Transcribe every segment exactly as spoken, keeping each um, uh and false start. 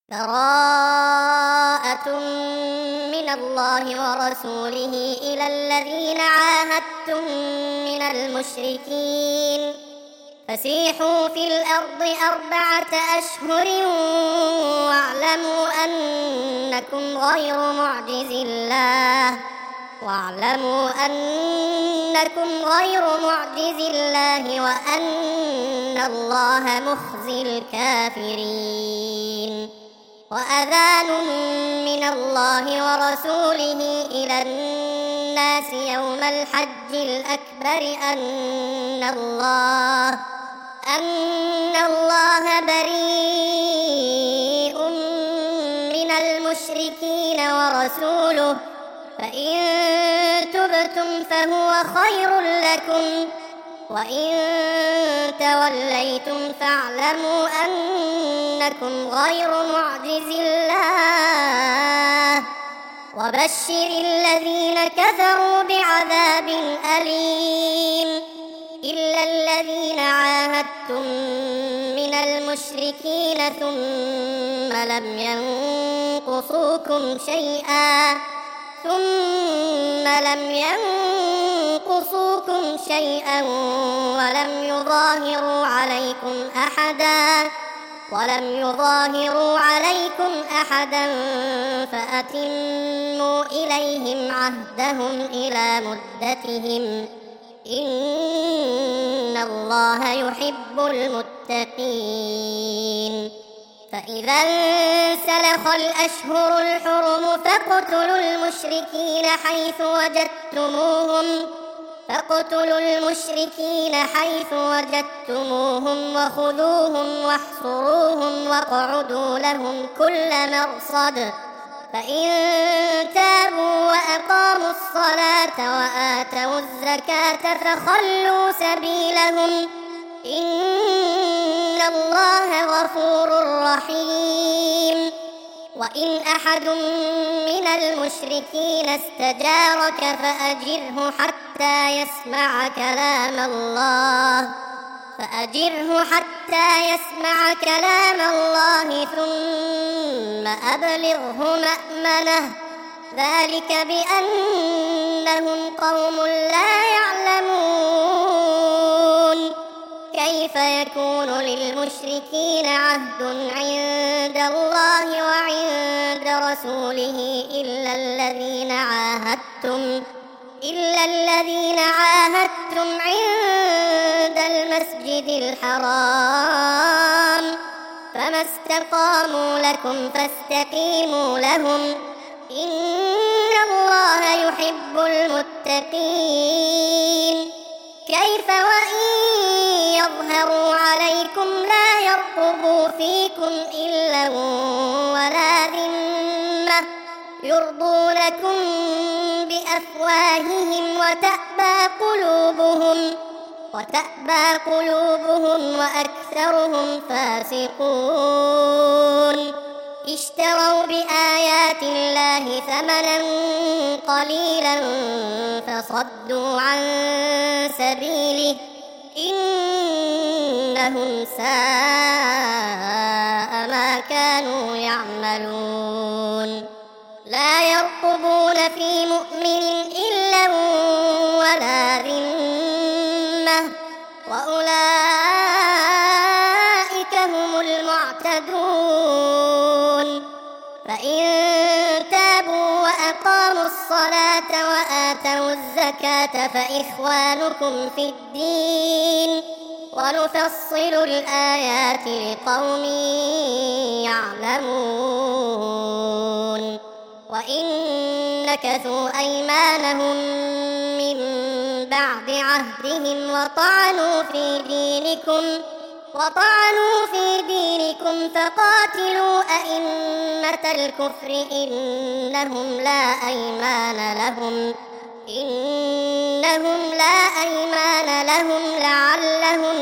براءة من الله ورسوله إلى الذين عاهدتم من المشركين فسيحوا في الأرض أربعة أشهر واعلموا أنكم غير معجز الله واعلموا أنكم غير معجز الله وأن الله مخزي الكافرين. وأذان من الله ورسوله إلى الناس يوم الحج الأكبر أن الله أن الله بريء من المشركين ورسوله فإن تبتم فهو خير لكم وإن توليتم فاعلموا أنكم غير معجز الله وبشر الذين كفروا بعذاب أليم. إلا الذين عاهدتم من المشركين ثم لم ينقصوكم شيئا ثم لم ينقصوكم شيئا ولم يظاهروا عليكم أحدا ولم يظاهروا عليكم أحدا فأتموا إليهم عهدهم إلى مدتهم إن الله يحب المتقين. فإذا انسلخ الأشهر الحرم فاقتلوا المشركين حيث وجدتموهم فاقتلوا المشركين حيث وجدتموهم وخذوهم واحصروهم واقعدوا لهم كل مرصد فإن تابوا وأقاموا الصلاة وآتوا الزكاة فخلوا سبيلهم إن الله غفور رحيم. وإن أحد من المشركين استجارك فأجره حتى يسمع كلام الله فأجره حتى يسمع كلام الله ثم أبلغه مأمنه ذلك بأنهم قوم لا يعلمون. كيف يكون للمشركين عهد عند الله وعند رسوله إلا الذين عاهدتم إلا الذين عاهدتم عند المسجد الحرام فما استقاموا لكم فاستقيموا لهم إن الله يحب المتقين. كيف وإن يظهروا عليكم لا يرقبوا فيكم إلا ولا ذمة يرضونكم بأفواههم وتأبى قلوبهم وتأبى قلوبهم وأكثرهم فاسقون. اشتروا بآيات الله ثمنا قليلا فصدوا عن سبيله إنهم ساء ما كانوا يعملون. لا يرقبون في مؤمن إلا ولا ذمة وأولئك هم المعتدون. فإن تابوا وأقاموا الصلاة وآتوا الزكاة فإخوانكم في الدين ونفصل الآيات لقوم يعلمون. وإن نكثوا أيمانهم من بعد عهدهم وطعنوا في دينكم وطعنوا في دينكم فقاتلوا أئمة الكفر إنهم لا أيمان لهم إنهم لا أيمان لهم لعلهم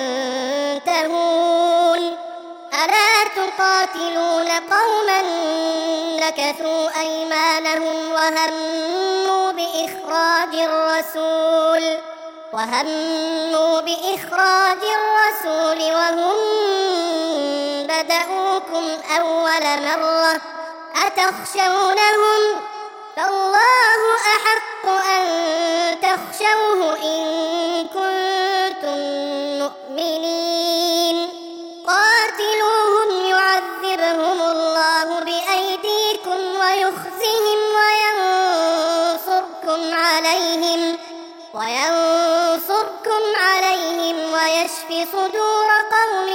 ينتهون. ألا تقاتلون قوما نكثوا أيمانهم وهموا بإخراج الرسول وهموا بإخراج الرسول وهم بدأوكم بكم أول مرة أتخشونهم فالله أحق أن تخشوه إن كنتم مؤمنين قاتلوهم يعذبهم الله بأيديكم ويخزهم وينصركم عليهم وينصركم عليهم ويشف صدور قوم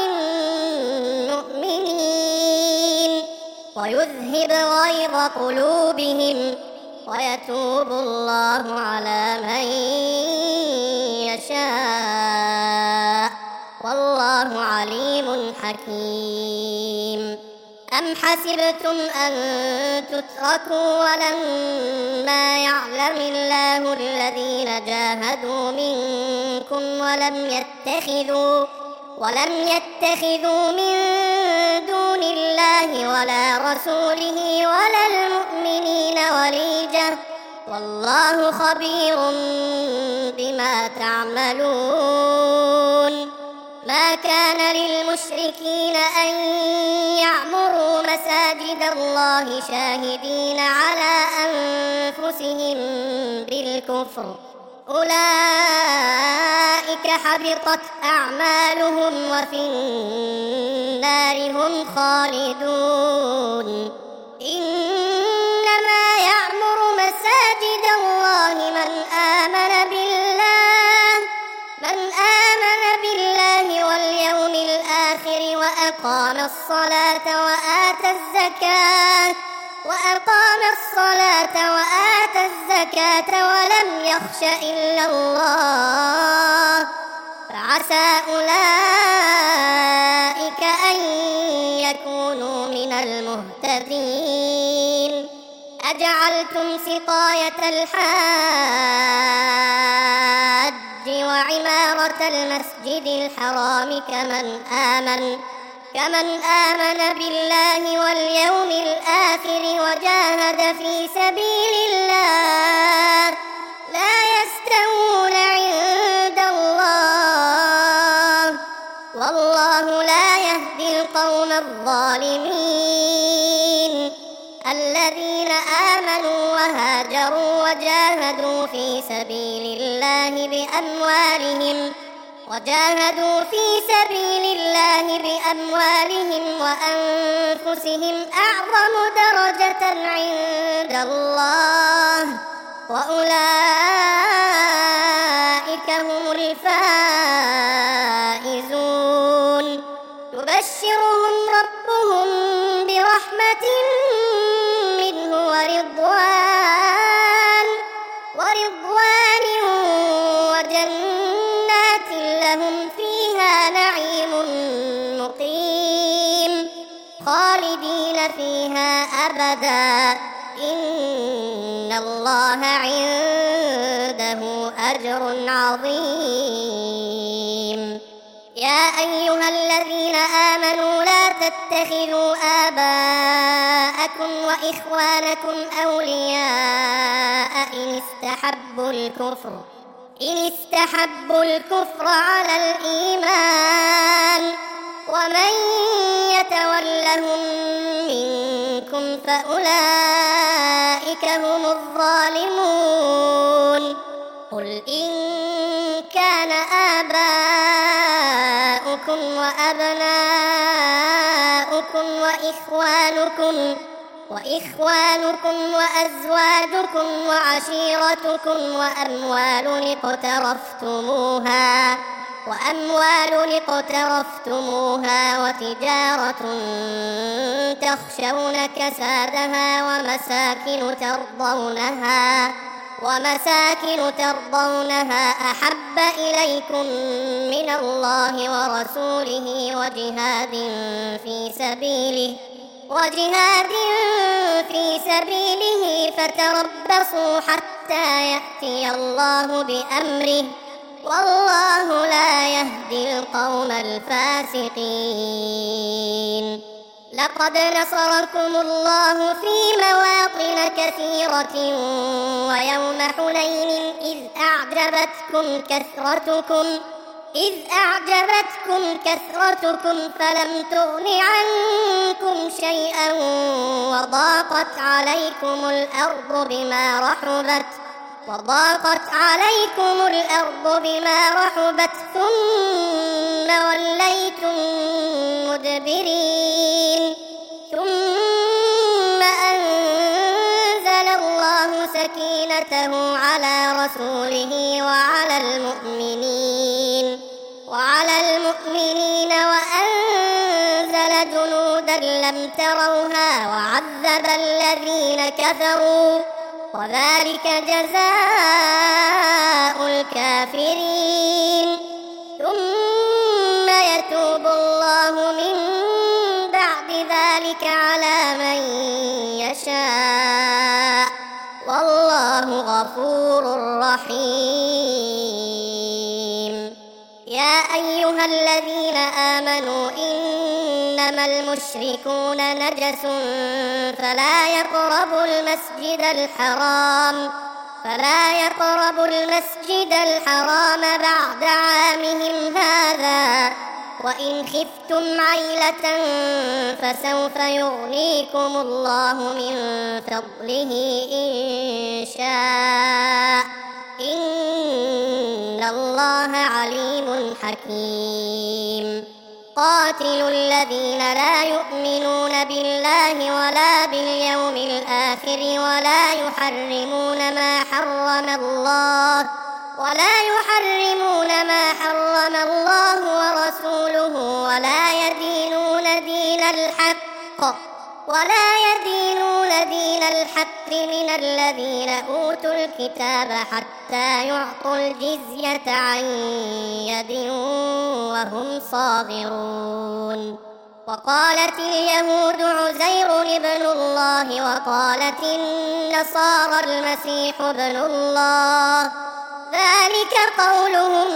مؤمنين ويذهب غيظ قلوبهم ويتوب الله على من يشاء والله عليم حكيم. أم حسبتم أن تتركوا ولما يعلم الله الذين جاهدوا منكم ولم يتخذوا ولم يتخذوا من دون الله ولا رسوله ولا المؤمنين وليجة والله خبير بما تعملون. ما كان للمشركين أن يعمروا مساجد الله شاهدين على أنفسهم بالكفر أولئك حبطت أعمالهم وفي النار هم خالدون. إنما يعمر مساجد الله من آمن بالله من آمن بالله واليوم الآخر وأقام الصلاة وآتى الزكاة وأقام الصلاة وآتى الزكاة ولم يخش إلا الله فعسى أولئك أن يكونوا من المهتدين. أجعلتم سقاية الحاج وعمارة المسجد الحرام كمن آمن كمن آمن بالله واليوم الآخر وجاهد في سبيل الله لا يستوون عند الله والله لا يهدي القوم الظالمين. الذين آمنوا وهاجروا وجاهدوا في سبيل الله بأموالهم وجاهدوا في سبيل الله بأموالهم وأنفسهم أعظم درجة عند الله وأولئك هم الفائزون. يبشرهم ربهم برحمة منه ورضوان ورضوان وجنات لهم فيها نعيم مقيم خالدين فيها أبدا إن الله عنده أجر عظيم. يا أيها الذين آمنوا لا تتخذوا آباءكم وإخوانكم أولياء إن استحبوا الكفر إن استحبوا الكفر على الإيمان ومن يتولهم منكم فأولئك هم الظالمون. قل إن كان آباؤكم وأبناؤكم وإخوانكم وإخوانكم وأزواجكم وعشيرتكم وأموال اقترفتموها وأموال اقترفتموها وتجارة تخشون كسادها ومساكن ترضونها ومساكن ترضونها أحب إليكم من الله ورسوله وجهاد في سبيله وجهاد في سبيله فتربصوا حتى يأتي الله بأمره والله لا يهدي القوم الفاسقين. لقد نصركم الله في مواطن كثيرة ويوم حنين إذ أعجبتكم كثرتكم إذ أعجبتكم كثرتكم فلم تغن عنكم شيئا وضاقت عليكم الأرض بما رحبت وضاقت عليكم الأرض بما رحبت ثم وليتم مدبرين ثم أنزل الله سكينته على رسوله وعلى المؤمنين وعلى المؤمنين وأنزل جنودا لم تروها وعذب الذين كفروا وذلك جزاء الكافرين ثم يتوب الله من بعد ذلك على من يشاء والله غفور رحيم. يا أيها الذين آمنوا إنما المشركون نجس فلا يقربوا المسجد الحرام فلا يقربوا المسجد الحرام بعد عامهم هذا وإن خفتم عيلة فسوف يغنيكم الله من فضله إن شاء إن الله عليم حكيم. قاتلوا الذين لا يؤمنون بالله ولا باليوم الآخر ولا يحرمون ما حرم الله ولا يحرمون ما حرم الله ورسوله ولا يدينون دين الحق ولا يدينون دين الحق من الذين أوتوا الكتاب حتى يعطوا الجزية عن يد وهم صاغرون. وقالت اليهود عزير ابن الله وقالت النصارى المسيح ابن الله ذلك قولهم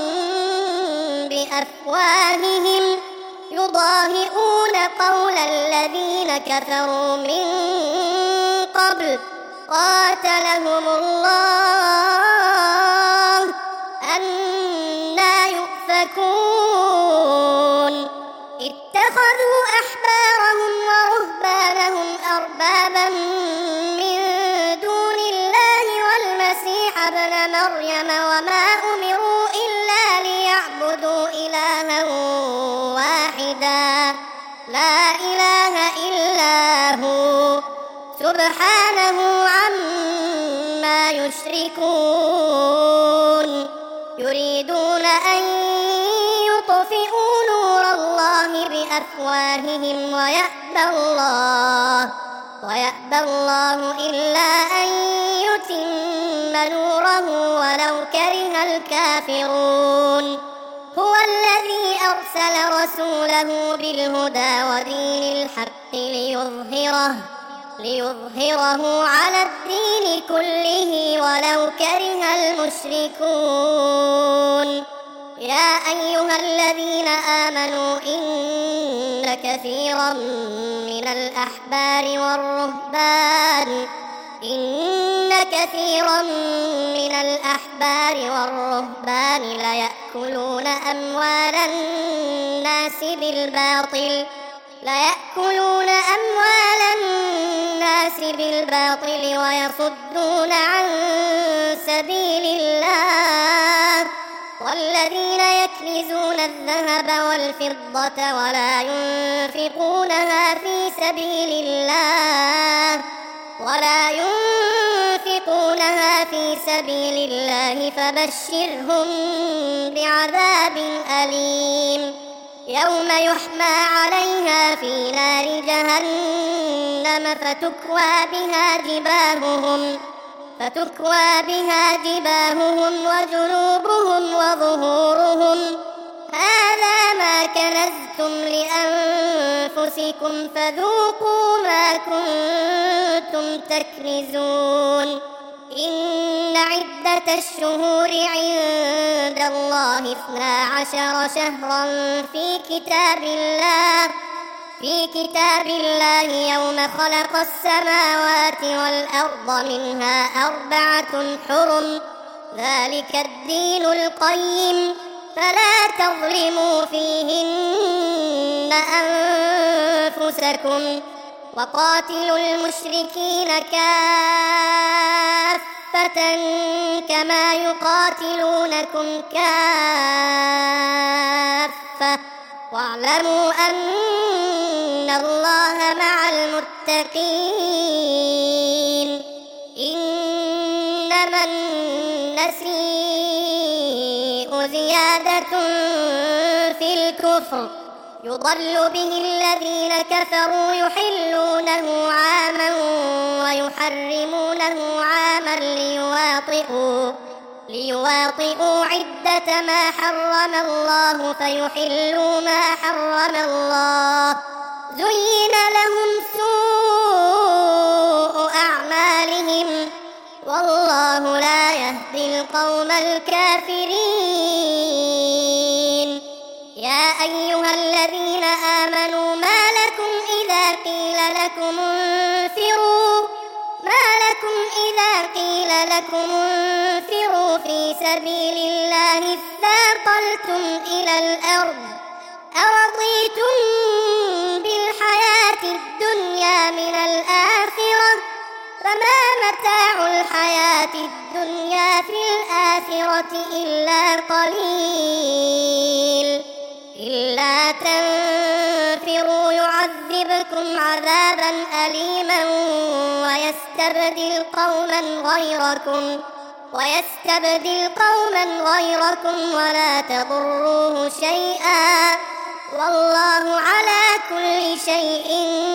بأفواههم يضاهئون قول الذين كفروا من قبل قاتلهم الله أنى يؤفكون. اتخذوا أحبارهم ورهبانهم أربابا من دون الله والمسيح ابن مريم وما أمروا إلا ليعبدوا إلها واحدا لا إله إلا هو سبحانه عما يشركون. يريدون أن يطفئوا نور الله بأفواههم ويأبى الله ويأبى الله إلا أن يتم نوره ولو كره الكافرون. هو الذي أرسل رسوله بالهدى ودين الحق ليظهره ليظهره على الدين كله ولو كره المشركون. يا أيها الذين آمنوا إن كثيرا من الأحبار والرهبان إن كثيرا من الأحبار والرهبان ليأكلون أموال الناس بالباطل ليأكلون أموال الناس بالباطل ويصدون عن سبيل الله والذين يكنزون الذهب والفضة ولا ينفقونها في سبيل الله ولا ينفقونها في سبيل الله فبشرهم بعذاب أليم يوم يحمى عليها في نار جهنم فتكوى بها جباههم فتكوى بها جباههم وجنوبهم وظهورهم هذا ما كنزتم لأنفسكم فذوقوا ما كنتم تكنزون. إن عدة الشهور عند الله اثنا عشر شهرا في كتاب الله في كتاب الله يوم خلق السماوات والأرض منها أربعة حرم ذلك الدين القيم فلا تظلموا فيهن أنفسكم وقاتلوا المشركين كافة كما يقاتلونكم كافة واعلموا أن الله مع المتقين. إنما النسيء زيادة في الكفر يضل به الذين كفروا يحلونه عاما ويحرمونه عاما ليواطئوا ليواطئوا عدة ما حرم الله فيحلوا ما حرم الله. زين لهم سوء أعمالهم والله لا يهدي القوم الكافرين. يا أيها الذين آمنوا ما لكم إذا قيل لكم انفروا ما لكم إذا قيل لكم انفروا في سبيل الله اثاقلتم إلى الأرض أرضيتم بالحياة الدنيا من الآخرة فما متاع الحياة الدنيا في الآخرة إلا قليل. إلا تنفروا يعذبكم عذابا أليما ويستبدل قوما غيركم ويستبدل قوما غيركم ولا تضروه شيئا والله على كل شيء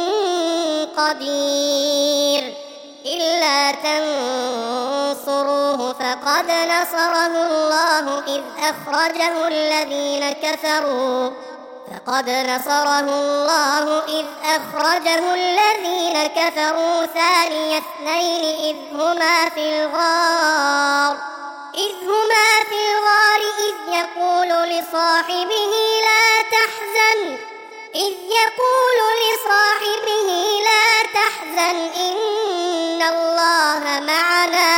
قدير. إلا تنصروه فقد نصره الله إذ أخرجه الذين كفروا فقد نصره الله إذ أخرجه الذين كفروا ثاني اثنين إذ هما في الغار إذ هما في الغار إذ يقول لصاحبه لا تحزن إذ يقول لصاحبه لا تحزن إن الله معنا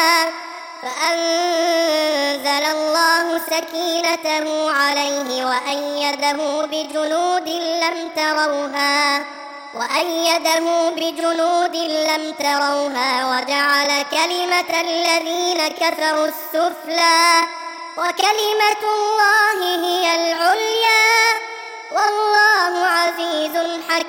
فأنزل الله سكينته عليه وأيده بجنود لم تروها وأيده بجنود لم تروها وجعل كلمة الذين كفروا السفلى وكلمة الله هي العليا والله عزيز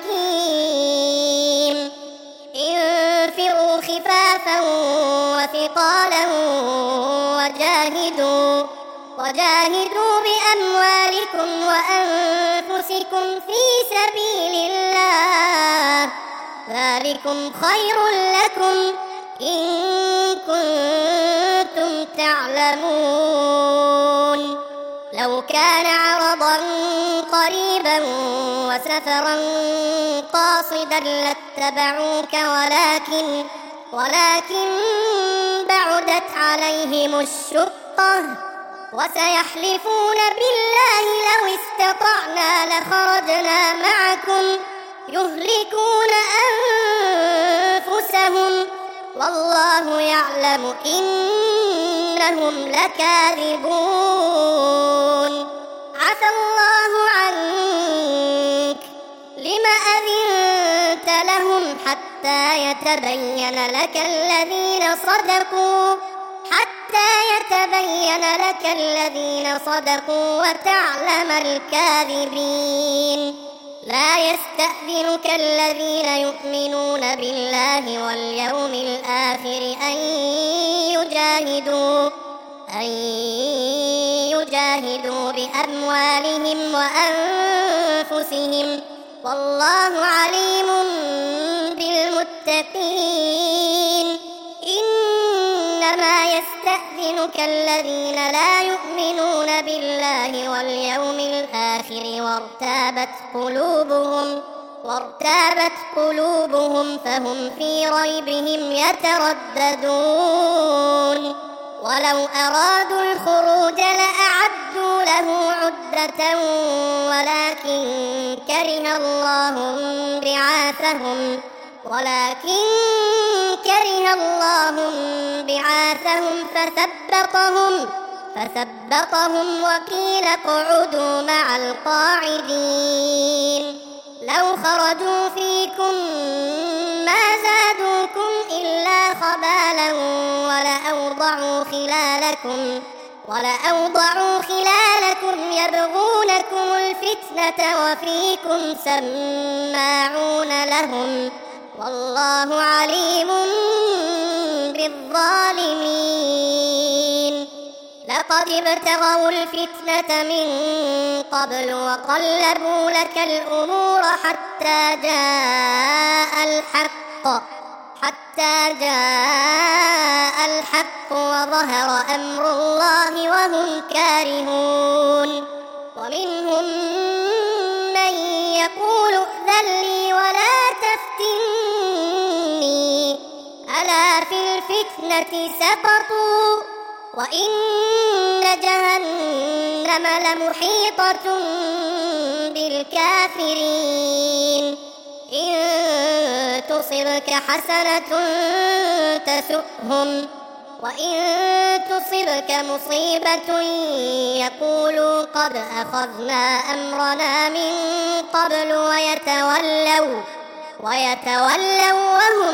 حكيم. انفروا خفافا وثقالا وجاهدوا وجاهدوا بأموالكم وأنفسكم في سبيل الله ذلكم خير لكم إن كنتم تعلمون. لو كان عرضا قريبا وسفرا قاصدا لاتبعوك ولكن ولكن بعدت عليهم الشقة وسيحلفون بالله لو استطعنا لخرجنا معكم يهلكون أنفسهم والله يعلم إنهم لكاذبون. عفى الله عنك لم أذنت لهم حتى يتبين لك الذين صدقوا حتى يتبين لك الذين صدقوا وتعلم الكاذبين. لا يستأذنك الذين يؤمنون بالله واليوم الآخر أن يجاهدوا أن يجاهدوا بأموالهم وأنفسهم والله عليم بالمتقين. إنما يستأذنك الذين لا يؤمنون بالله واليوم الآخر وارتابت قلوبهم وارتابت قلوبهم فهم في ريبهم يترددون. ولو أرادوا الخروج لأعدوا له عدة ولكن كره الله بعاثهم ولكن كره الله بعاثهم فثبطهم فثبطهم وقيل اقعدوا مع القاعدين. لو خرجوا فيكم خلالكم ولأوضعوا خلالكم يبغونكم الفتنة وفيكم سماعون لهم والله عليم بالظالمين. لقد ابتغوا الفتنة من قبل وقلبوا لك الأمور حتى جاء الحق حتى جاء الحق وظهر أمر الله وهم كارهون. ومنهم من يقول ائذن لي ولا تفتني ألا في الفتنة سقطوا وإن جهنم لمحيطة بالكافرين. إن تصبك حسنة تسؤهم وإن تصبك مصيبة يقولوا قد أخذنا أمرنا من قبل ويتولوا ويتولوا وهم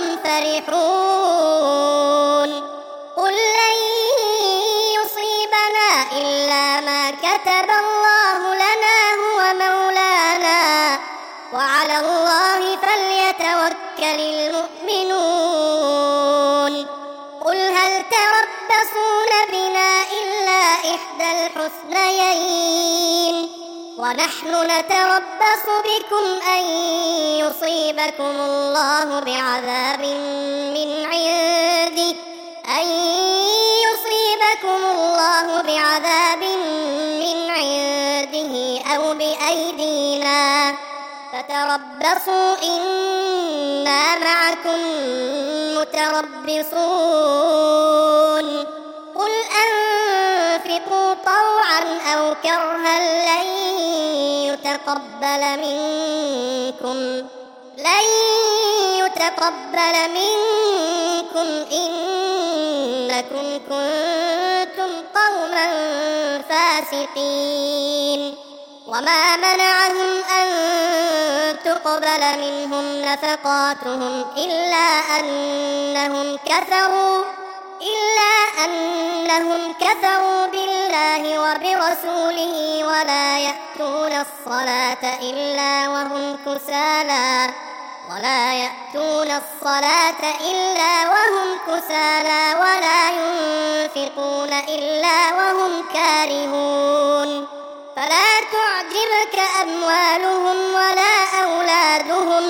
فرحون. قل لن يصيبنا إلا ما كتب الله لنا هو مولانا وعلى الله فليتوكل المؤمنون. قل هل تربصون بنا إلا إحدى الحسنيين ونحن نتربص بكم أن يصيبكم الله بعذاب من عنده أن يصيبكم الله بعذاب من عنده أو بأيدينا فتربصوا إنا معكم متربصون. قل أنفقوا طوعا أو كرها لن يتقبل منكم لن يتقبل منكم إنكم كنتم قوما فاسقين. وما منعهم أن تقبل منهم نفقاتهم إلا أنهم كفروا إلا أنهم كفروا بالله وبرسوله ولا يأتون الصلاة إلا وهم كسالى ولا يأتون الصلاة إلا وهم كسالى ولا ينفقون إلا وهم كارهون. فلا تعجبك أموالهم ولا أولادهم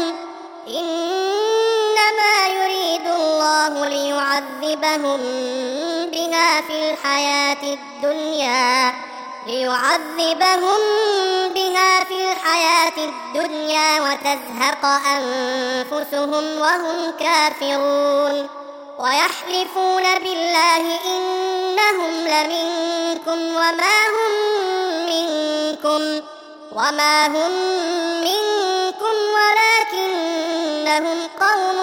إنما يريد الله ليعذبهم بها في الحياة الدنيا ليعذبهم بها في الحياة الدنيا وتزهق أنفسهم وهم كافرون. ويحلفون بالله إنهم لمنكم وما هم منكم وما هم منكم ولكنهم قوم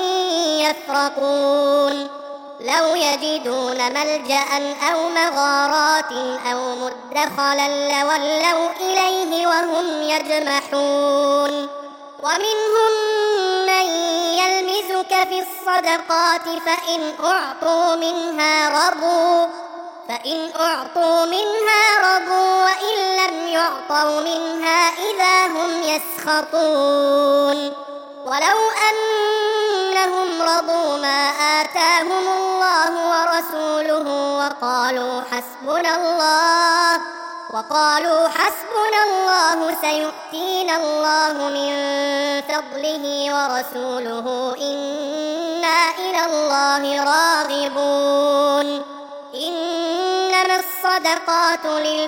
يفرقون. لو يجدون ملجأ أو مغارات أو مدخلا لولوا إليه وهم يجمحون. ومنهم من يلمزك في الصدقات فإن أعطوا منها رضوا فإن أعطوا منها رضوا وإن لم يعطوا منها إذا هم يسخطون. ولو أنهم رضوا ما آتاهم الله ورسوله وقالوا حسبنا الله وقالوا حسبنا الله سيؤتينا الله من فضله ورسوله إنا إلى الله راغبون. إنما الصدقات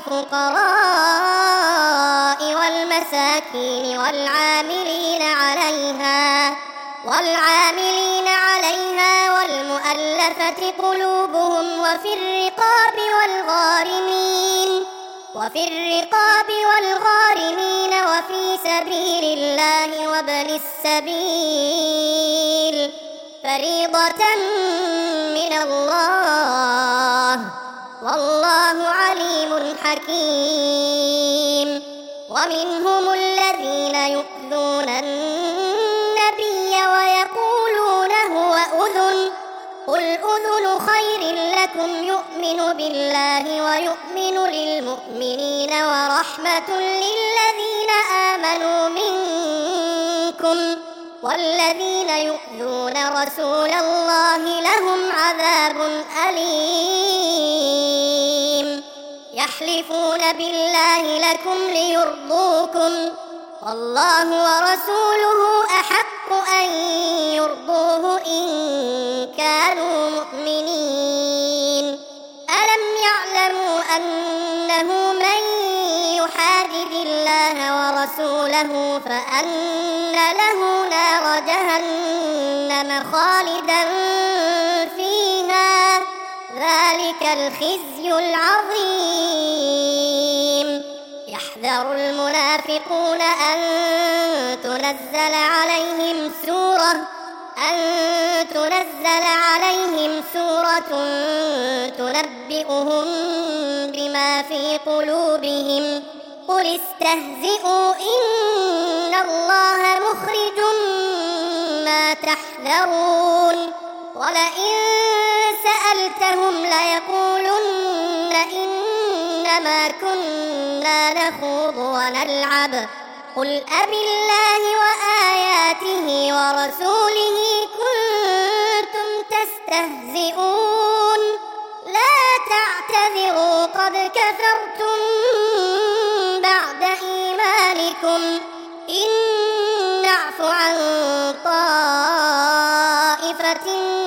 للفقراء والمساكين والعاملين عليها والعاملين عليها والمؤلفة قلوبهم وفي الرقاب والغارمين وفي الرقاب والغارمين وفي سبيل الله وابن السبيل فريضة من الله والله عليم حكيم. ومنهم الذين يؤذون النبي ويقولون هو أذن قل أذن خير لكم يؤمن بالله ويؤمن للمؤمنين ورحمة للذين آمنوا منكم والذين يؤذون رسول الله لهم عذاب أليم يحلفون بالله لكم ليرضوكم والله ورسوله أحق أن يرضوه إن كانوا مؤمنين ألم يعلموا أنه من يحادد الله ورسوله فأن له نار جهنم خالدا فيها ذلك الخزي العظيم يحذر المنافقون أن تنزل عليهم سورة أن تنزل عليهم سورة تنبئهم بما في قلوبهم قل استهزئوا إن الله مخرج ما تحذرون ولئن سألتهم ليقولن إنما كنا نخوض ونلعب قل أبالله وآياته ورسوله كنتم تستهزئون لا تعتذروا قد كفرتم بعد إيمانكم إن نعف عن طائفة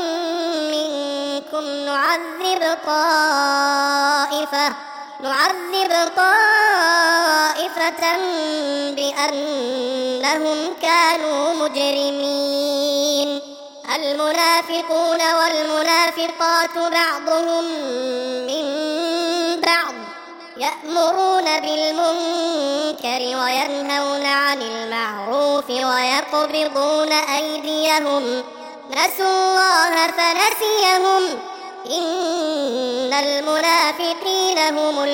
منكم نعذب طائفة نعذب طائفة بأنهم كانوا مجرمين المنافقون والمنافقات بعضهم من بعض يأمرون بالمنكر وينهون عن المعروف ويقبضون أيديهم نسوا الله فنسيهم إن المنافقين هم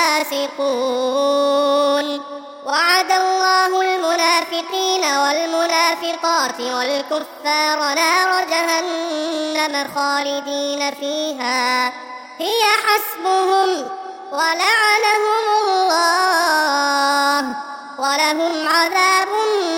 الفاسقون وعد الله المنافقين والمنافقات والكفار نار جهنم خالدين فيها هي حسبهم ولعنهم الله ولهم عذاب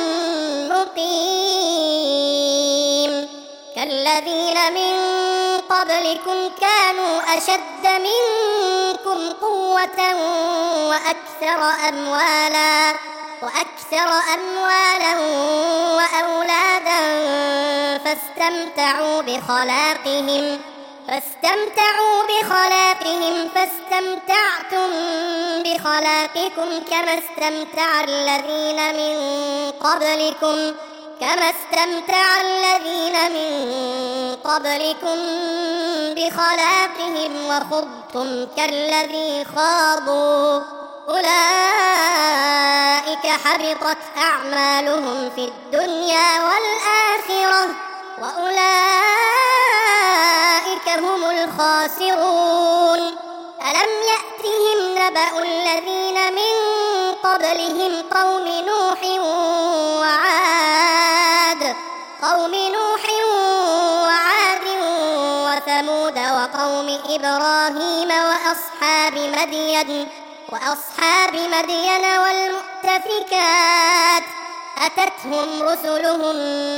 مقيم كالذين من قبلكم كانوا أشد منكم قوة وأكثر أموالا وأكثر أموالا وأولادا فاستمتعوا بخلاقهم فاستمتعوا بخلاقهم فاستمتعتم بخلاقكم كما استمتع الذين من قبلكم كما استمتع الذين من قبلكم بخلاقهم وخضتم كالذي خاضوا أولئك حبطت أعمالهم في الدنيا والآخرة وأولئك هم الخاسرون ألم يأتهم نبأ الذين من قبلهم قوم نوح وعاد قوم نوح وعاد وثمود وقوم إبراهيم وأصحاب مدين وأصحاب مدين والمؤتفكات أتتهم رسلهم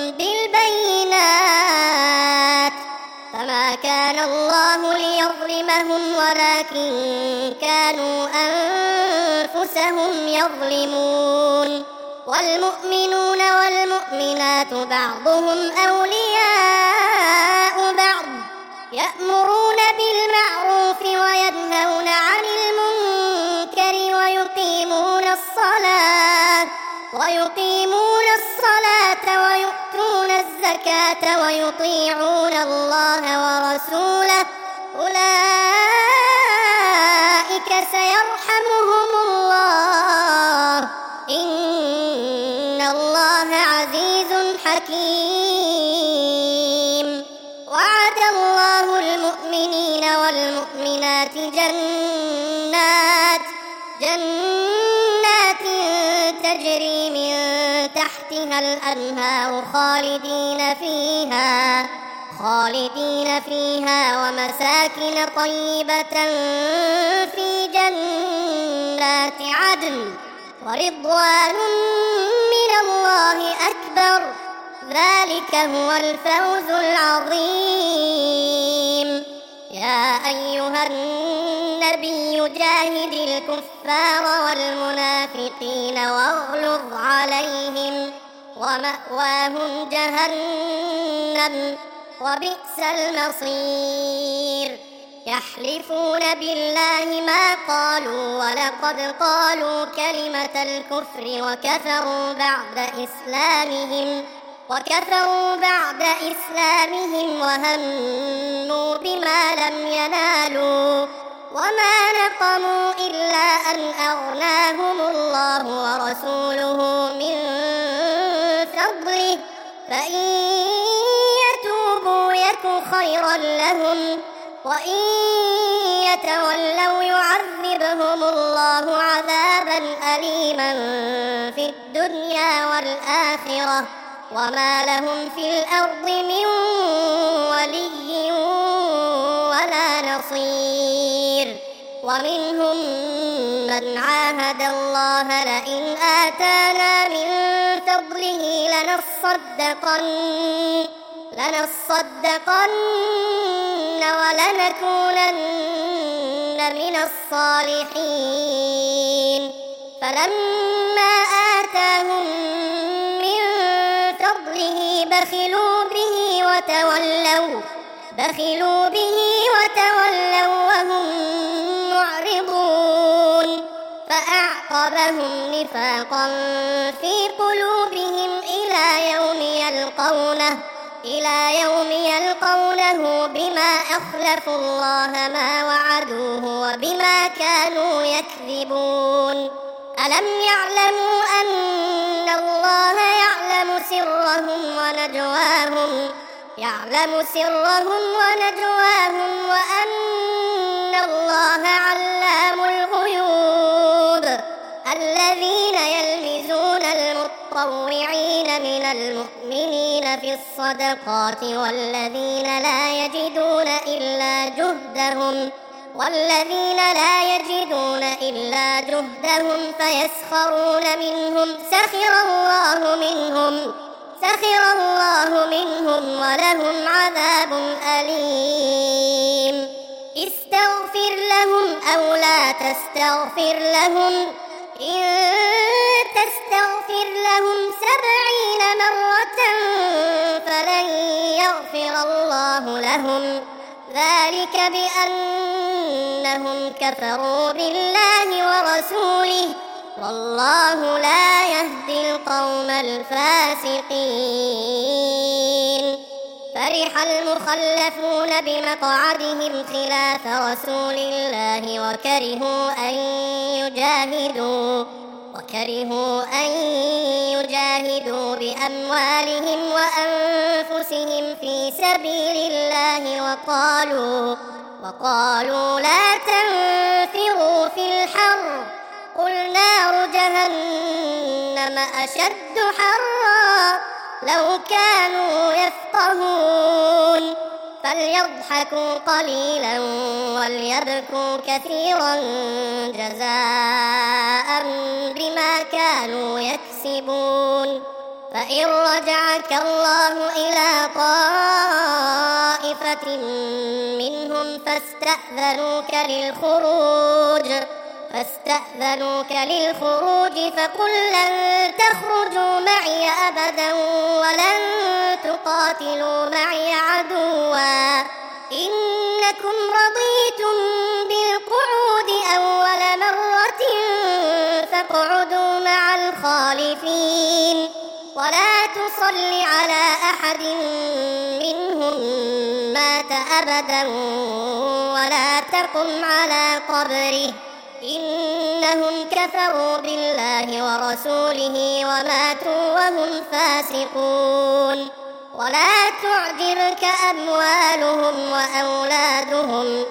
بالبينات فما كان الله ليظلمهم ولكن كانوا أنفسهم يظلمون والمؤمنون والمؤمنات بعضهم أولياء بعض يأمرون بالمعروف وينهون عن المنكر ويقيمون الصلاة ويقيمون الصلاة ويؤتون الزكاة ويطيعون الله ورسوله أولئك سيرحمهم الله إن الله عزيز حكيم وعد الله المؤمنين والمؤمنات جنات جنات تجري من تحتها الأنهار خالدين فيها خالدين فيها ومساكن طيبة في جنات عدن ورضوان من الله أكبر ذلك هو الفوز العظيم. يا أيها النبي جاهد الكفار والمنافقين واغلظ عليهم ومأواهم جهنم وبئس المصير. يحلفون بالله ما قالوا ولقد قالوا كلمة الكفر وكفروا بعد إسلامهم وكفروا بعد إسلامهم وهموا بما لم ينالوا وما نقموا إلا أن أغناهم الله ورسوله من فضله فإن يتوبوا يك خيرا لهم وإن يتولوا يعذبهم الله عذابا أليما في الدنيا والآخرة وما لهم في الأرض من ولي ولا نصير. ومنهم من عاهد الله لئن آتانا من فضله لنصدقن لنصدقن ولنكونن من الصالحين. فلما آتاهم من فضله بخلوا به وتولوا بخلوا به وتولوا وهم معرضون فأعقبهم نفاقا في قلوبهم إلى يوم يلقونه إلى يوم يلقونه بما أخلفوا الله ما وعدوه وبما كانوا يكذبون. ألم يعلموا أن الله يعلم سرهم ونجواهم يعلم سرهم ونجواهم وأن الله علام الغيوب. الذين يلمزون المتطوعين من المؤمنين في الصدقات والذين لا يجدون إلا جهدهم والذين لا يجدون إلا جهدهم فيسخرون منهم سخر الله منهم سخر الله منهم ولهم عذاب أليم. استغفر لهم أو لا تستغفر لهم إن تستغفر لهم سبعين مرة فلن يغفر الله لهم ذلك بأنهم كفروا بالله ورسوله والله لا يهدي القوم الفاسقين. فرح المخلفون بمقعدهم خلاف رسول الله وكرهوا أن يجاهدوا وكرهوا أن يجاهدوا بأموالهم وأنفسهم في سبيل الله وقالوا وقالوا لا تنفروا في الحر قل نار جهنم أشد حرا لو كانوا يفقهون. فليضحكوا قليلا وليبكوا كثيرا جزاء بما كانوا يكسبون. فإن رجعك الله إلى طائفة منهم فاستأذنوك للخروج فاستأذنوك للخروج فقل لن تخرجوا معي أبدا ولن تقاتلوا معي عدوا إنكم رضيتم بالقعود أول مرة فاقعدوا مع الخالفين ولا تصل على أحد منهم مات أبدا ولا تقم على قبره إنهم كفروا بالله ورسوله وماتوا وهم فاسقون. ولا تعجبك أموالهم وأولادهم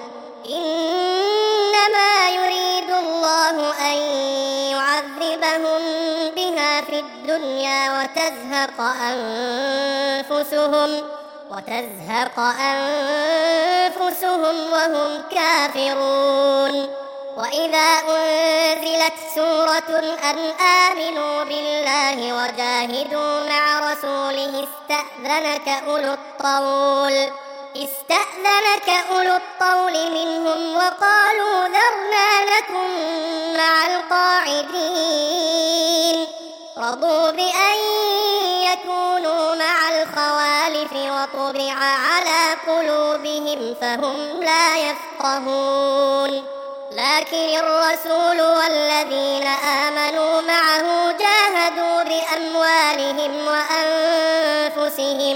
إنما يريد الله أن يعذبهم بها في الدنيا وتزهق أنفسهم وتزهق أنفسهم وهم كافرون وإذا أنزلت سورة أن آمنوا بالله وجاهدوا مع رسوله استأذنك أولو الطول استأذنك أولو الطول منهم وقالوا ذرنا نكن مع القاعدين رضوا بأن يكونوا مع الخوالف وطبع على قلوبهم فهم لا يفقهون لكن الرسول والذين آمنوا معه جاهدوا بأموالهم وأنفسهم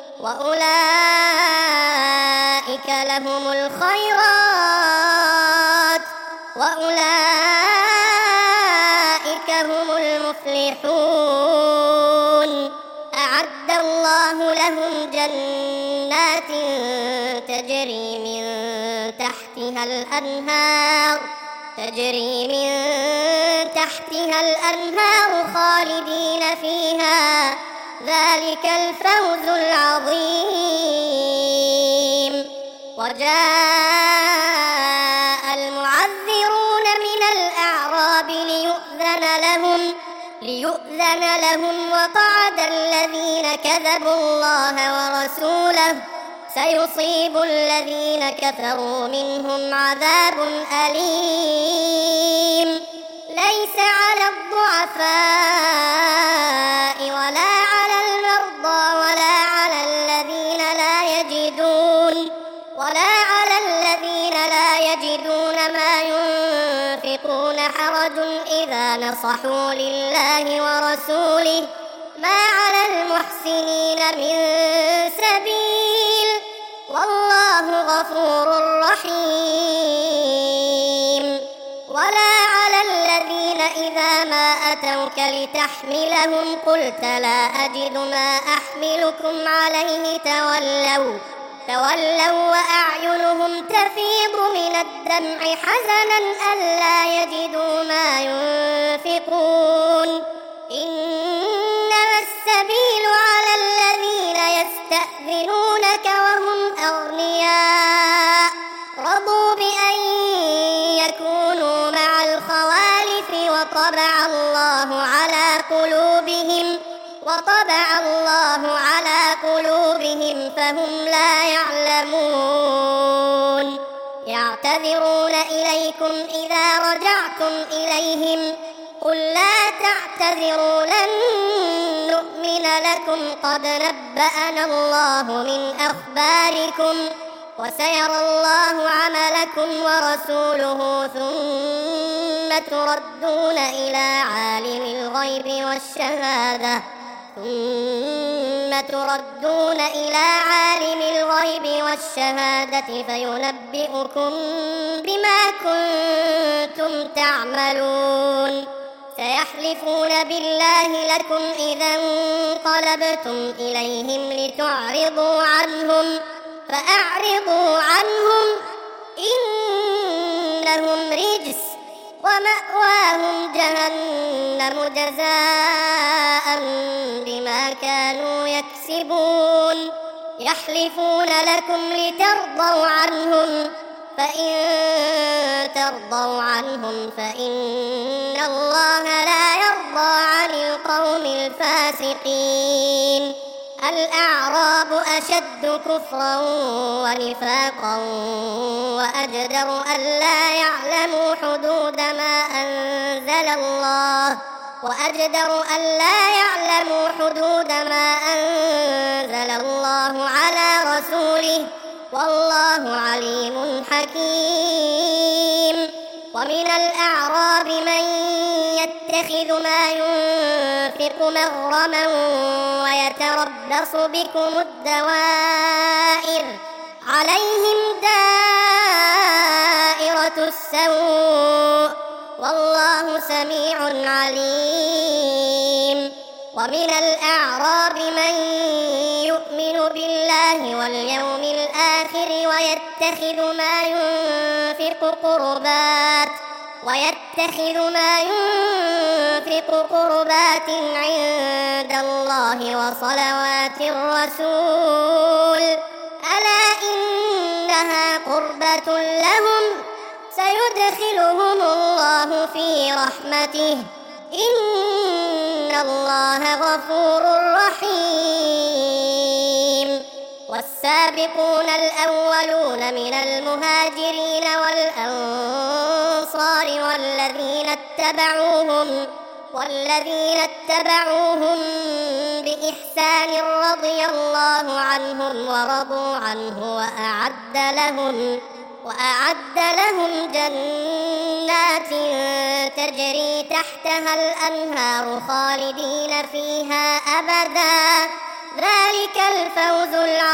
وأولئك لهم الخيرات وأولئك هم المفلحون أعد الله لهم جنات تجري من تحتها الأنهار تجري من تحتها الأنهار خالدين فيها ذلك الفوز العظيم وجاء المعذرون من الأعراب ليؤذن لهم ليؤذن لهم وقعد الذين كذبوا الله ورسوله سيصيب الذين كفروا منهم عذاب أليم ليس على الضعفاء ولا على المرضى ولا على الذين لا يجدون ولا على الذين لا يجدون ما ينفقون حرج إذا نصحوا لله ورسوله ما على المحسنين من سبيل والله غفور رحيم ولا على الذين إذا ما أتوك لتحملهم قلت لا أجد ما أحملكم عليه تولوا تولوا وأعينهم تفيض من الدمع حزنا ألا يجدوا ما ينفقون إنما السبيل على الذين يستأذنونك وهم أغنياء رضوا بأن يكونوا مع الخوالف وطبع الله على قلوبهم وطبع الله على قلوبهم فهم لا يعلمون يعتذرون إليكم إذا رجعتم إليهم قل لا تعتذروا لن نؤمن لكم قد نبأنا الله من أخباركم وسيرى الله عملكم ورسوله ثم تردون إلى عالم الغيب والشهادة ثم تردون إلى عالم الغيب والشهادة فينبئكم بما كنتم تعملون سيحلفون بالله لكم إذا انقلبتم إليهم لتعرضوا عنهم فأعرضوا عنهم إنهم رجس ومأواهم جهنم جزاء بما كانوا يكسبون يحلفون لكم لترضوا عنهم فإن ترضوا عنهم فإن الله لا يرضى عن القوم الفاسقين الأعراب أشد كفرا ونفاقا وأجدر ألا يعلموا حدود ما أنزل الله وأجدر ألا يعلموا حدود ما أنزل الله على رسوله والله عليم حكيم ومن الأعراب من يتخذ ما ينفق مغرما ويتربص بكم الدوائر عليهم دائرة السوء والله سميع عليم ومن الأعراب من يؤمن بالله واليوم الآخر ويتخذ ما ينفق قربات ويتخذ ما ينفق قربات عند الله وصلوات الرسول ألا إنها قربة لهم سيدخلهم الله في رحمته إن الله غفور رحيم. والسابقون الأولون من المهاجرين والأنصار والذين اتبعوهم والذين اتبعوهم بإحسان رضي الله عنهم ورضوا عنه وأعد لهم وأعد لهم جنات تجري تحتها الأنهار خالدين فيها أبدا ذلك الفوز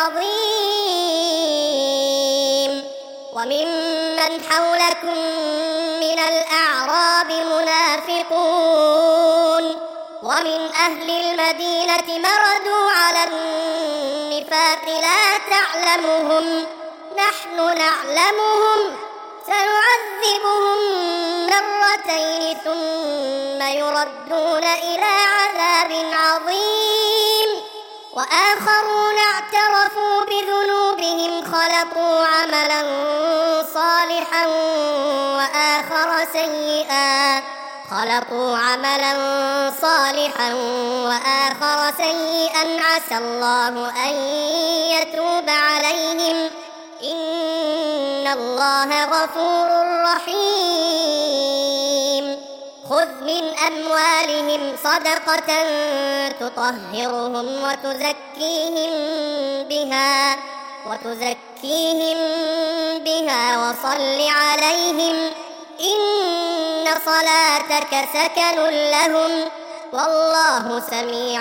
العظيم. وممن حولكم من الأعراب منافقون ومن أهل المدينة مردوا على النفاق لا تعلمهم نحن نعلمهم سنعذبهم مرتين ثم يردون إلى عذاب عظيم. وآخرون اعترفوا بذنوبهم خلطوا عملا صالحا وآخر سيئا خلطوا عملا صالحا وآخر سيئا عسى الله أن يتوب عليهم إن الله غفور رحيم. خذ من أموالهم صدقة تطهرهم وتزكيهم بها وتزكيهم بها وصل عليهم إن صلاتك سكن لهم والله سميع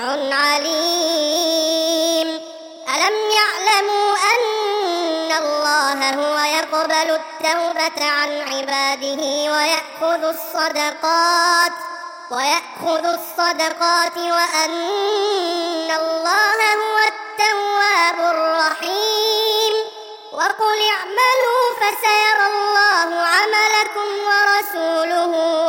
عليم. ألم يعلموا أن الله هو يقبل التوبة عن عباده ويأخذ الصدقات ويأخذ الصدقات وأن الله هو التواب الرحيم. وقل اعملوا فسيرى الله عملكم ورسوله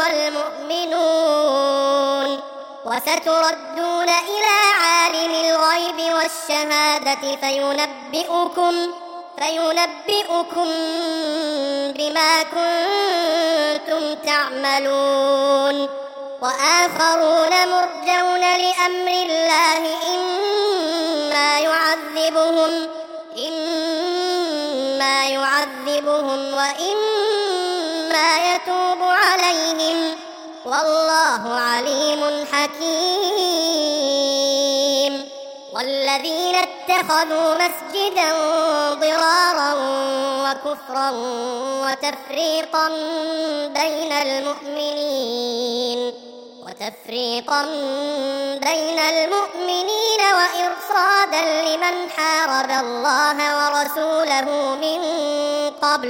والمؤمنون وستردون إلى عالم الغيب والشهادة فينبئكم فينبئكم بما كنتم تعملون. وآخرون مرجون لأمر الله إما يعذبهم إما يعذبهم وإما يتوب عليهم والله عليم حكيم. والذين اتخذوا مسجدا ضرارا وكفرا وتفريقا بين المؤمنين وتفريقا بين المؤمنين وإرصادا لمن حارب الله ورسوله من قبل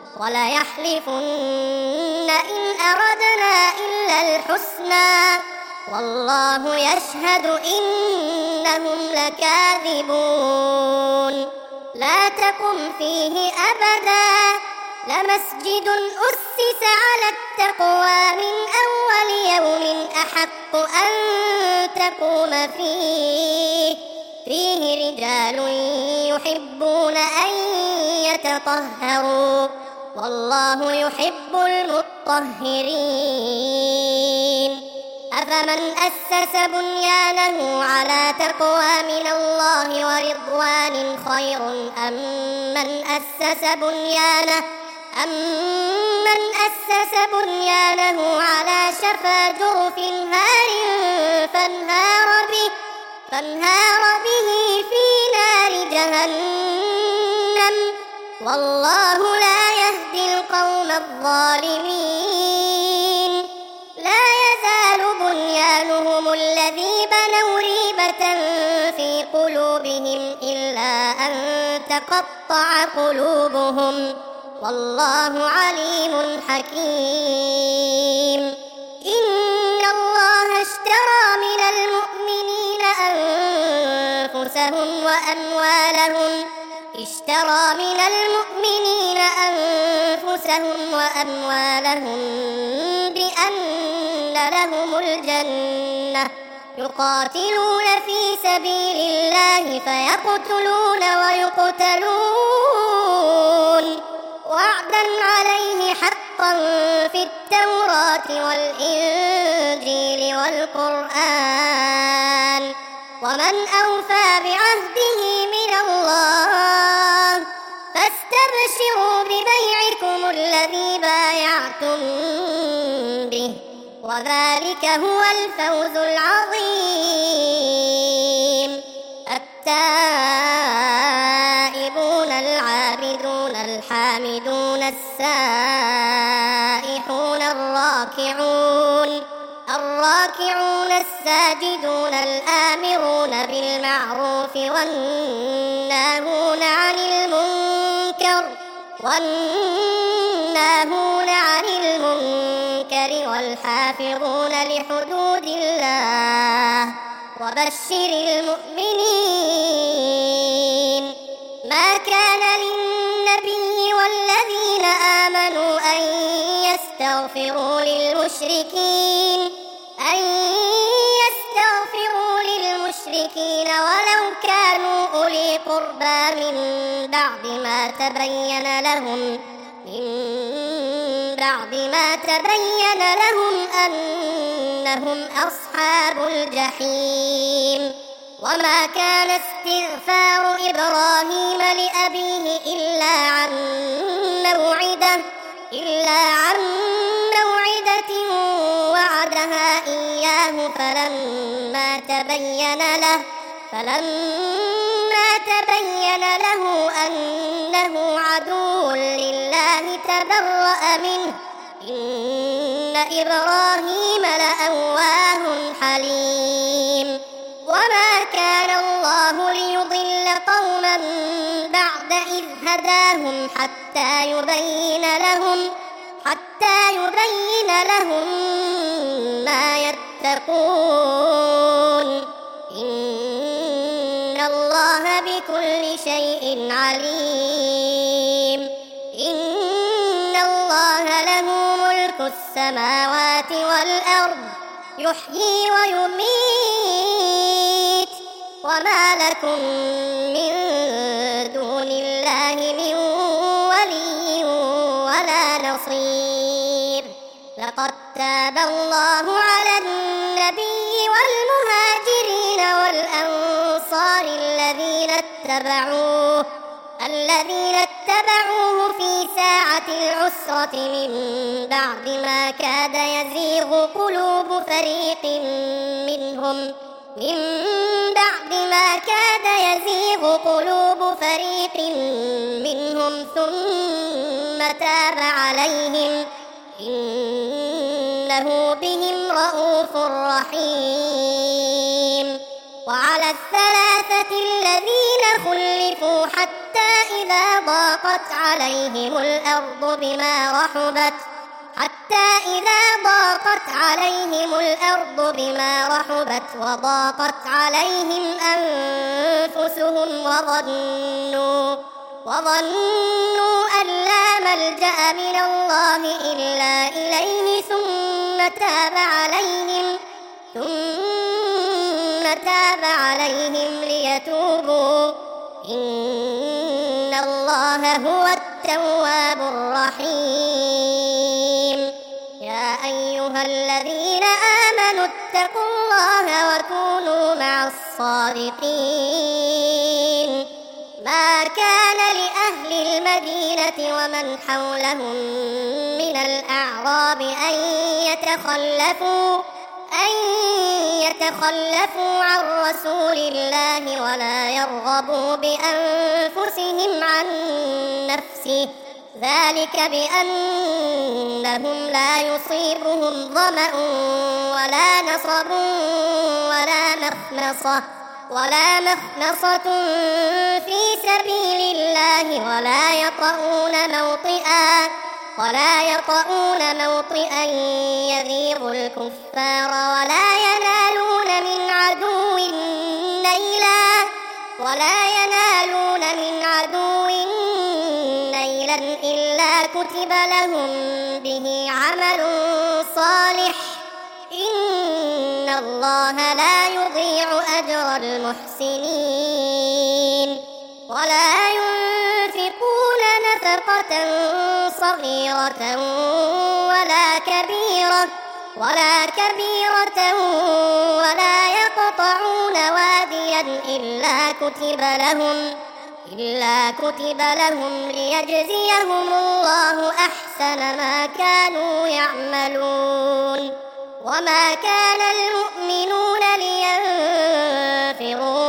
وليحلفن إن أردنا إلا الحسنى والله يشهد إنهم لكاذبون. لا تقم فيه أبدا لمسجد أسس على التقوى من أول يوم أحق أن تقوم فيه فيه رجال يحبون أن يتطهروا والله يحب المطهرين. أفمن أسس بنيانه على تقوى من الله ورضوان خير أم من أسس بنيانه أمن أسس بنيانه على شفا جرف هار فانهار به فانهار به في نار جهنم والله لا يهدي القوم الظالمين. لا يزال بنيانهم الذي بنوا ريبة في قلوبهم إلا أن تقطع قلوبهم والله عليم حكيم. إن الله اشترى من المؤمنين أنفسهم وأموالهم اشترى من المؤمنين أنفسهم وأموالهم بأن لهم الجنة يقاتلون في سبيل الله فيقتلون ويقتلون وعدا عليه حقا في التوراة والإنجيل والقرآن ومن أوفى بعهده من الله فاستبشروا ببيعكم الذي بايعتم به وذلك هو الفوز العظيم. التائبون العابدون الحامدون السائحون الراكعون الراكعون الساجدون الآمرون بالمعروف والناهون عن المنكر والناهون عن المنكر والحافظون لحدود الله وبشر المؤمنين. ما كان للنبي والذين آمنوا أن يستغفروا للمشركين أن يستغفروا للمشركين ولو كانوا أولي قربى من بعد ما تبين لهم من بعد ما تبين لهم أنهم أصحاب الجحيم. وما كان استغفار إبراهيم لأبيه إلا عن موعدة إلا عن موعدة وعدها إياه فلما تبين له فلما تبين له أنه عدو لله تبرأ منه إن إبراهيم لأواه حليم. وما كان الله ليضل قوما بعد إذ هداهم حتى يبين لهم حتى يبين لهم ما يتقون إن الله بكل شيء عليم. إن الله له ملك السماوات والأرض يحيي ويميت وما لكم من دون الله من ولي ولا نصير. لقد تاب الله على النبي والمهاجرين والأنصار الذين اتبعوه الذين اتبعوه في ساعة العسرة من بعد ما كاد يزيغ قلوب فريق منهم من بعد ما كاد يزيغ قلوب فريق منهم ثم تاب عليهم إنه بهم رءوف رحيم. وعلى الثلاثة الذين خلفوا حتى إذا ضاقت عليهم الأرض بما رحبت حتى إذا ضاقت عليهم الأرض بما رحبت وضاقت عليهم أنفسهم وظنوا وظنوا أن لا ملجأ من الله إلا إليه ثم تاب عليهم ثم تاب عليهم ليتوبوا إن الله هو التواب الرحيم. يا أيها الذين آمنوا اتقوا الله وكونوا مع الصادقين. ما كان لأهل المدينة ومن حولهم من الأعراب أن يتخلفوا أن يتخلفوا عن رسول الله ولا يرغبوا بأنفسهم عن نفسه ذلك بأنهم لا يصيبهم ظمأ ولا نصب ولا مخمصة ولا مخمصة في سبيل الله ولا يطؤون موطئا ولا يطؤون موطئا يغيظ الكفار ولا ينالون من عدو نيلا ولا ينالون ينالون من عدو نيلا إلا كتب لهم به عمل صالح إن الله لا يضيع أجر المحسنين. ولا ينفقون نفقة صغيرة ولا كبيرة ولا كبيرة ولا يقطعون واديا إلا كتب لهم إلا كتب لهم ليجزيهم الله أحسن ما كانوا يعملون. وما كان المؤمنون لينفروا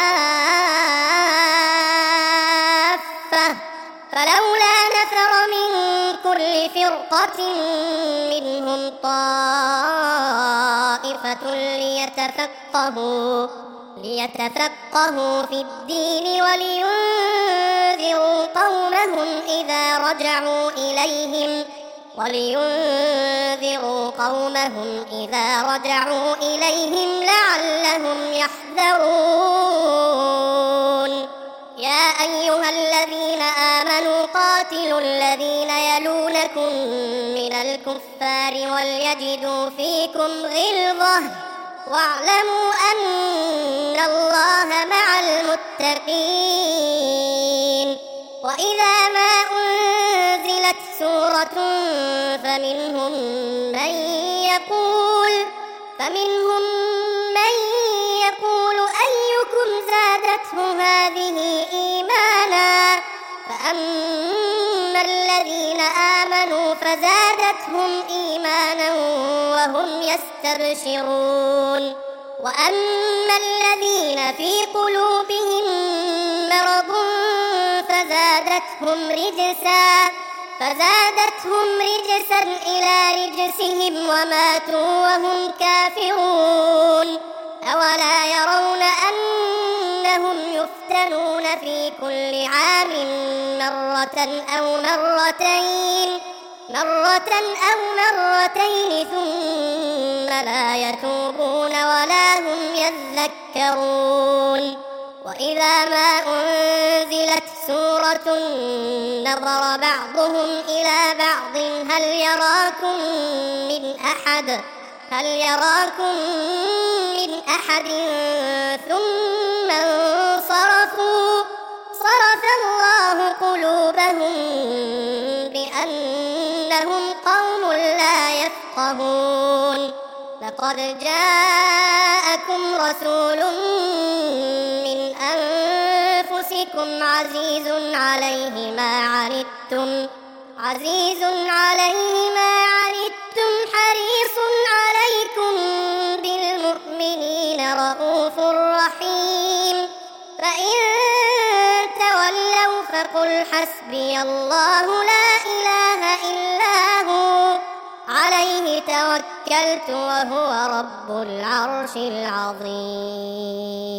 كافة فلولا نفر من كل فرقة منهم طائفة ليتفقهوا ليتفقهوا في الدين ولينذروا قومهم إذا رجعوا إليهم ولينذروا قومهم إذا رجعوا إليهم لعلهم يحذرون. يا أيها الذين آمنوا قاتلوا الذين يلونكم من الكفار وليجدوا فيكم غلظة واعلموا أن الله مع المتقين. وإذا ما أنزلت سورة فمنهم من يقول فمنهم من يقول أيكم زادته هذه إيمانا فأما الذين آمنوا فزادتهم إيمانا وهم يستبشرون. وأما الذين في قلوبهم مرض فزادتهم رجسا فزادتهم رجسا إلى رجسهم وماتوا وهم كافرون. أولا يرون أنهم يفتنون في كل عام مرة أو مرتين مرة أو مرتين ثم لا يتوبون ولا هم يذكرون. وإذا ما أنزلت سورة نظر بعضهم إلى بعض هل يراكم من أحد هل يراكم من أحد ثم انصرفوا صرف الله قلوبهم بأنهم قوم لا يفقهون. لقد جاءكم رسول من أنفسكم عزيز عليه ما عنتم عزيز عليه ما عنتم حريص عليكم بالمؤمنين رءوف رحيم. فإن تولوا فقل حسبي الله لا إله إلا هو عليه توكلت وهو رب العرش العظيم.